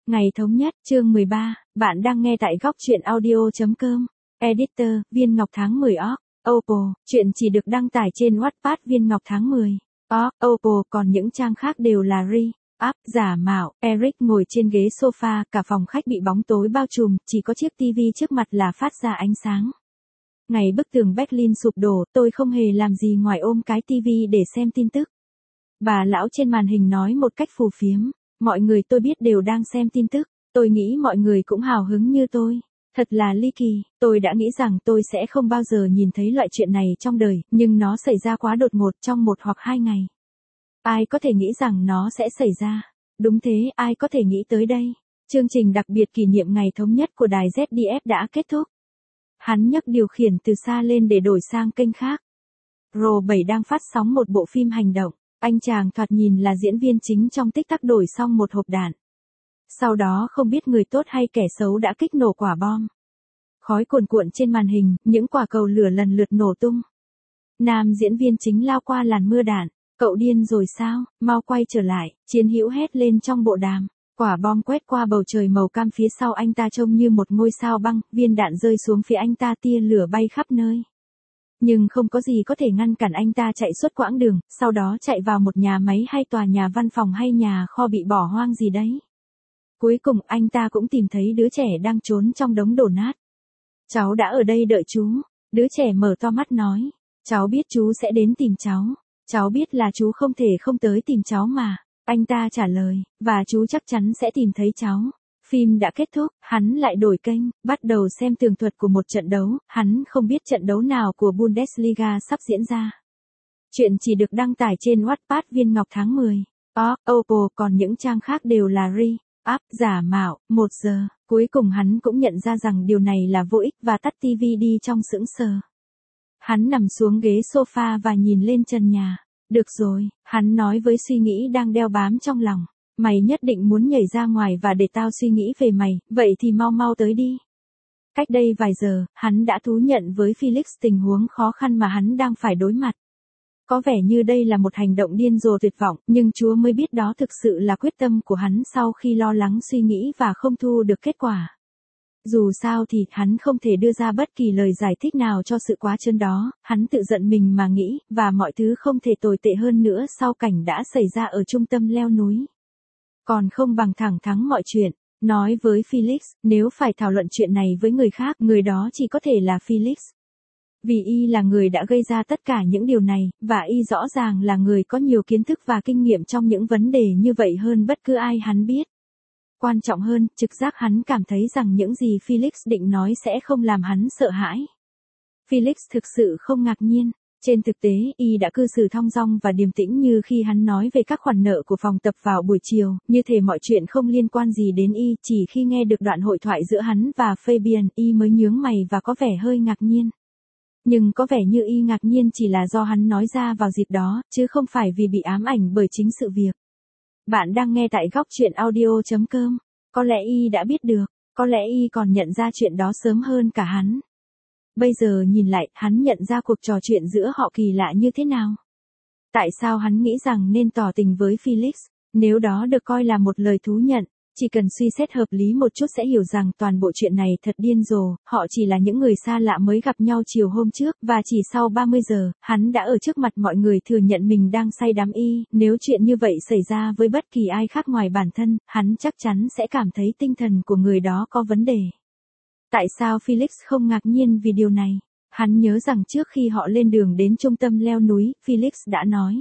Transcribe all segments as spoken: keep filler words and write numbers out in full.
Ngày thống nhất, chương mười ba, bạn đang nghe tại góc truyện audio chấm com. Editor, Viên Ngọc tháng mười org. Oppo, chuyện chỉ được đăng tải trên Wattpad Viên Ngọc tháng mười. org. Oppo, còn những trang khác đều là re-up, giả mạo. Eric ngồi trên ghế sofa, cả phòng khách bị bóng tối bao trùm, chỉ có chiếc tivi trước mặt là phát ra ánh sáng. Ngày bức tường Berlin sụp đổ, tôi không hề làm gì ngoài ôm cái tivi để xem tin tức. Bà lão trên màn hình nói một cách phù phiếm. Mọi người tôi biết đều đang xem tin tức, tôi nghĩ mọi người cũng hào hứng như tôi. Thật là ly kỳ, tôi đã nghĩ rằng tôi sẽ không bao giờ nhìn thấy loại chuyện này trong đời, nhưng nó xảy ra quá đột ngột trong một hoặc hai ngày. Ai có thể nghĩ rằng nó sẽ xảy ra? Đúng thế, ai có thể nghĩ tới đây? Chương trình đặc biệt kỷ niệm ngày thống nhất của đài Z D F đã kết thúc. Hắn nhấc điều khiển từ xa lên để đổi sang kênh khác. R bảy đang phát sóng một bộ phim hành động. Anh chàng thoạt nhìn là diễn viên chính trong tích tắc đổi xong một hộp đạn. Sau đó không biết người tốt hay kẻ xấu đã kích nổ quả bom. Khói cuồn cuộn trên màn hình, những quả cầu lửa lần lượt nổ tung. Nam diễn viên chính lao qua làn mưa đạn. Cậu điên rồi sao, mau quay trở lại, chiến hữu hét lên trong bộ đàm. Quả bom quét qua bầu trời màu cam phía sau anh ta trông như một ngôi sao băng, viên đạn rơi xuống phía anh ta, tia lửa bay khắp nơi. Nhưng không có gì có thể ngăn cản anh ta chạy suốt quãng đường, sau đó chạy vào một nhà máy hay tòa nhà văn phòng hay nhà kho bị bỏ hoang gì đấy. Cuối cùng anh ta cũng tìm thấy đứa trẻ đang trốn trong đống đổ nát. Cháu đã ở đây đợi chú. Đứa trẻ mở to mắt nói. Cháu biết chú sẽ đến tìm cháu. Cháu biết là chú không thể không tới tìm cháu mà. Anh ta trả lời, và chú chắc chắn sẽ tìm thấy cháu. Phim đã kết thúc, hắn lại đổi kênh, bắt đầu xem tường thuật của một trận đấu, hắn không biết trận đấu nào của Bundesliga sắp diễn ra. Chuyện chỉ được đăng tải trên Wattpad Viên Ngọc tháng mười. org. Oppo, còn những trang khác đều là re-up, giả mạo. Một giờ, cuối cùng hắn cũng nhận ra rằng điều này là vô ích và tắt tivi đi trong sững sờ. Hắn nằm xuống ghế sofa và nhìn lên trần nhà. Được rồi, hắn nói với suy nghĩ đang đeo bám trong lòng. Mày nhất định muốn nhảy ra ngoài và để tao suy nghĩ về mày, vậy thì mau mau tới đi. Cách đây vài giờ, hắn đã thú nhận với Felix tình huống khó khăn mà hắn đang phải đối mặt. Có vẻ như đây là một hành động điên rồ tuyệt vọng, nhưng Chúa mới biết đó thực sự là quyết tâm của hắn sau khi lo lắng suy nghĩ và không thu được kết quả. Dù sao thì, hắn không thể đưa ra bất kỳ lời giải thích nào cho sự quá trớn đó, hắn tự giận mình mà nghĩ, và mọi thứ không thể tồi tệ hơn nữa sau cảnh đã xảy ra ở trung tâm leo núi. Còn không bằng thẳng thắn mọi chuyện, nói với Felix, nếu phải thảo luận chuyện này với người khác, người đó chỉ có thể là Felix. Vì y là người đã gây ra tất cả những điều này, và y rõ ràng là người có nhiều kiến thức và kinh nghiệm trong những vấn đề như vậy hơn bất cứ ai hắn biết. Quan trọng hơn, trực giác hắn cảm thấy rằng những gì Felix định nói sẽ không làm hắn sợ hãi. Felix thực sự không ngạc nhiên. Trên thực tế, y đã cư xử thong dong và điềm tĩnh như khi hắn nói về các khoản nợ của phòng tập vào buổi chiều, như thể mọi chuyện không liên quan gì đến y, chỉ khi nghe được đoạn hội thoại giữa hắn và Fabian, y mới nhướng mày và có vẻ hơi ngạc nhiên. Nhưng có vẻ như y ngạc nhiên chỉ là do hắn nói ra vào dịp đó, chứ không phải vì bị ám ảnh bởi chính sự việc. Bạn đang nghe tại góc truyện audio chấm com. Có lẽ y đã biết được, có lẽ y còn nhận ra chuyện đó sớm hơn cả hắn. Bây giờ nhìn lại, hắn nhận ra cuộc trò chuyện giữa họ kỳ lạ như thế nào. Tại sao hắn nghĩ rằng nên tỏ tình với Felix? Nếu đó được coi là một lời thú nhận, chỉ cần suy xét hợp lý một chút sẽ hiểu rằng toàn bộ chuyện này thật điên rồ, họ chỉ là những người xa lạ mới gặp nhau chiều hôm trước, và chỉ sau ba mươi giờ, hắn đã ở trước mặt mọi người thừa nhận mình đang say đắm y, nếu chuyện như vậy xảy ra với bất kỳ ai khác ngoài bản thân, hắn chắc chắn sẽ cảm thấy tinh thần của người đó có vấn đề. Tại sao Felix không ngạc nhiên vì điều này? Hắn nhớ rằng trước khi họ lên đường đến trung tâm leo núi, Felix đã nói.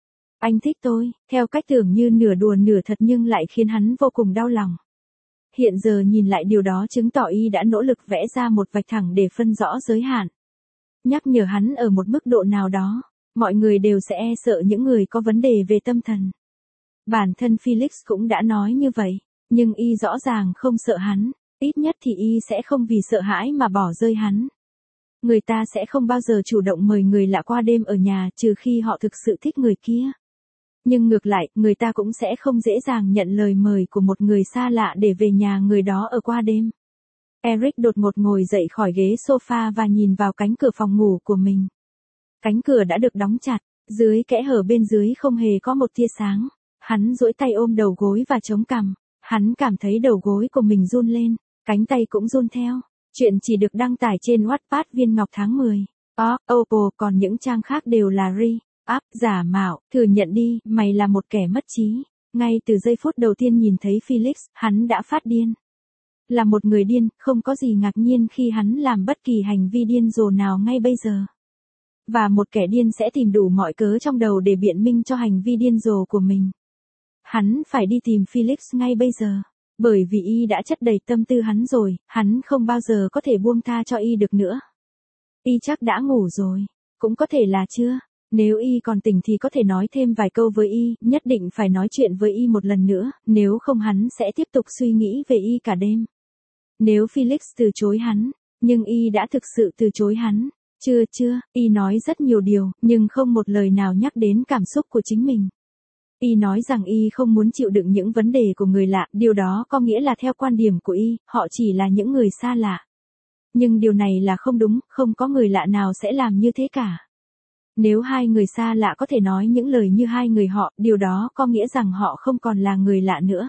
Anh thích tôi, theo cách tưởng như nửa đùa nửa thật nhưng lại khiến hắn vô cùng đau lòng. Hiện giờ nhìn lại điều đó chứng tỏ y đã nỗ lực vẽ ra một vạch thẳng để phân rõ giới hạn. Nhắc nhở hắn ở một mức độ nào đó, mọi người đều sẽ e sợ những người có vấn đề về tâm thần. Bản thân Felix cũng đã nói như vậy, nhưng y rõ ràng không sợ hắn. Ít nhất thì y sẽ không vì sợ hãi mà bỏ rơi hắn. Người ta sẽ không bao giờ chủ động mời người lạ qua đêm ở nhà trừ khi họ thực sự thích người kia. Nhưng ngược lại, người ta cũng sẽ không dễ dàng nhận lời mời của một người xa lạ để về nhà người đó ở qua đêm. Eric đột ngột ngồi dậy khỏi ghế sofa và nhìn vào cánh cửa phòng ngủ của mình. Cánh cửa đã được đóng chặt, dưới kẽ hở bên dưới không hề có một tia sáng. Hắn duỗi tay ôm đầu gối và chống cằm. Hắn cảm thấy đầu gối của mình run lên, cánh tay cũng run theo. Chuyện chỉ được đăng tải trên Wattpad Viên Ngọc tháng mười. Ó, Oppo, còn những trang khác đều là re-up, giả mạo, thừa nhận đi, mày là một kẻ mất trí. Ngay từ giây phút đầu tiên nhìn thấy Felix, hắn đã phát điên. Là một người điên, không có gì ngạc nhiên khi hắn làm bất kỳ hành vi điên rồ nào ngay bây giờ. Và một kẻ điên sẽ tìm đủ mọi cớ trong đầu để biện minh cho hành vi điên rồ của mình. Hắn phải đi tìm Felix ngay bây giờ. Bởi vì y đã chất đầy tâm tư hắn rồi, hắn không bao giờ có thể buông tha cho y được nữa. Y chắc đã ngủ rồi, cũng có thể là chưa. Nếu y còn tỉnh thì có thể nói thêm vài câu với y, nhất định phải nói chuyện với y một lần nữa, nếu không hắn sẽ tiếp tục suy nghĩ về y cả đêm. Nếu Felix từ chối hắn, nhưng y đã thực sự từ chối hắn. Chưa chưa, y nói rất nhiều điều, nhưng không một lời nào nhắc đến cảm xúc của chính mình. Y nói rằng y không muốn chịu đựng những vấn đề của người lạ, điều đó có nghĩa là theo quan điểm của y, họ chỉ là những người xa lạ. Nhưng điều này là không đúng, không có người lạ nào sẽ làm như thế cả. Nếu hai người xa lạ có thể nói những lời như hai người họ, điều đó có nghĩa rằng họ không còn là người lạ nữa.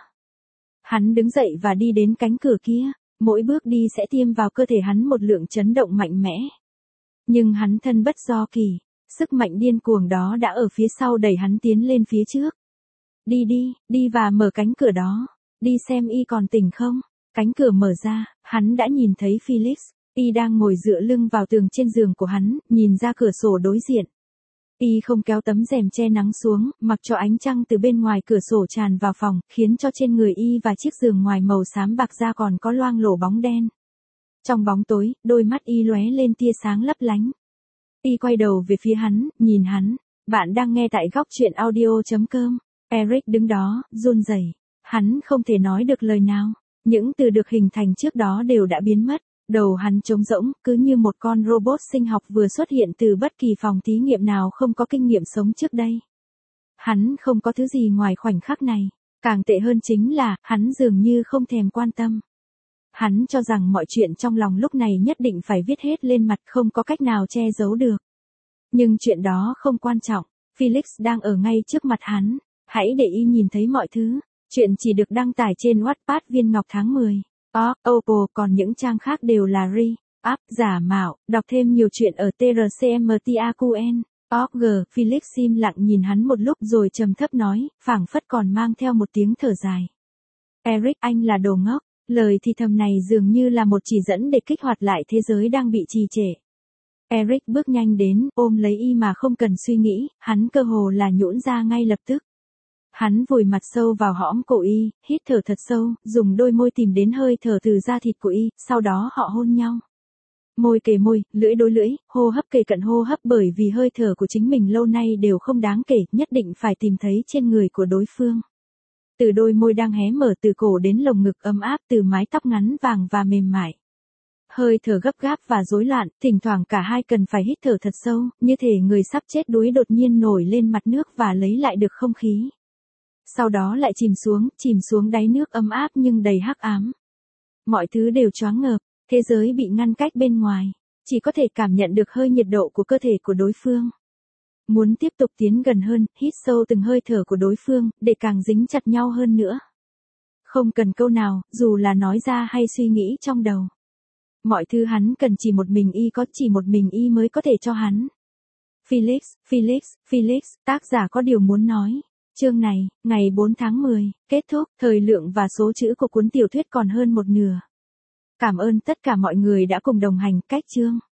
Hắn đứng dậy và đi đến cánh cửa kia, mỗi bước đi sẽ tiêm vào cơ thể hắn một lượng chấn động mạnh mẽ. Nhưng hắn thân bất do kỳ, sức mạnh điên cuồng đó đã ở phía sau đẩy hắn tiến lên phía trước. Đi đi, đi và mở cánh cửa đó, đi xem y còn tỉnh không. Cánh cửa mở ra, hắn đã nhìn thấy Felix, y đang ngồi dựa lưng vào tường trên giường của hắn, nhìn ra cửa sổ đối diện. Y không kéo tấm rèm che nắng xuống, mặc cho ánh trăng từ bên ngoài cửa sổ tràn vào phòng, khiến cho trên người y và chiếc giường ngoài màu xám bạc da còn có loang lổ bóng đen. Trong bóng tối, đôi mắt y lóe lên tia sáng lấp lánh. Y quay đầu về phía hắn, nhìn hắn. Bạn đang nghe tại góc truyện audio chấm com. Eric đứng đó, run rẩy. Hắn không thể nói được lời nào. Những từ được hình thành trước đó đều đã biến mất. Đầu hắn trống rỗng, cứ như một con robot sinh học vừa xuất hiện từ bất kỳ phòng thí nghiệm nào không có kinh nghiệm sống trước đây. Hắn không có thứ gì ngoài khoảnh khắc này. Càng tệ hơn chính là, hắn dường như không thèm quan tâm. Hắn cho rằng mọi chuyện trong lòng lúc này nhất định phải viết hết lên mặt, không có cách nào che giấu được. Nhưng chuyện đó không quan trọng, Felix đang ở ngay trước mặt hắn, hãy để y nhìn thấy mọi thứ. Chuyện chỉ được đăng tải trên Wattpad Viên Ngọc tháng mười. Ó, Oppo, còn những trang khác đều là re-up, giả mạo, đọc thêm nhiều chuyện ở tê rờ xê em tê a quy en chấm org. Felix im lặng nhìn hắn một lúc rồi trầm thấp nói, phảng phất còn mang theo một tiếng thở dài. Eric, anh là đồ ngốc. Lời thì thầm này dường như là một chỉ dẫn để kích hoạt lại thế giới đang bị trì trệ. Eric bước nhanh đến, ôm lấy y mà không cần suy nghĩ, hắn cơ hồ là nhũn ra ngay lập tức. Hắn vùi mặt sâu vào hõm cổ y, hít thở thật sâu, dùng đôi môi tìm đến hơi thở từ da thịt của y, sau đó họ hôn nhau. Môi kề môi, lưỡi đối lưỡi, hô hấp kề cận hô hấp, bởi vì hơi thở của chính mình lâu nay đều không đáng kể, nhất định phải tìm thấy trên người của đối phương. Từ đôi môi đang hé mở, từ cổ đến lồng ngực ấm áp, từ mái tóc ngắn vàng và mềm mại. Hơi thở gấp gáp và rối loạn, thỉnh thoảng cả hai cần phải hít thở thật sâu, như thể người sắp chết đuối đột nhiên nổi lên mặt nước và lấy lại được không khí. Sau đó lại chìm xuống, chìm xuống đáy nước ấm áp nhưng đầy hắc ám. Mọi thứ đều choáng ngợp, thế giới bị ngăn cách bên ngoài, chỉ có thể cảm nhận được hơi nhiệt độ của cơ thể của đối phương. Muốn tiếp tục tiến gần hơn, hít sâu từng hơi thở của đối phương, để càng dính chặt nhau hơn nữa. Không cần câu nào, dù là nói ra hay suy nghĩ trong đầu. Mọi thứ hắn cần chỉ một mình y có, chỉ một mình y mới có thể cho hắn. Felix, Felix, Felix, tác giả có điều muốn nói. Chương này, ngày bốn tháng mười, kết thúc, thời lượng và số chữ của cuốn tiểu thuyết còn hơn một nửa. Cảm ơn tất cả mọi người đã cùng đồng hành, cách chương.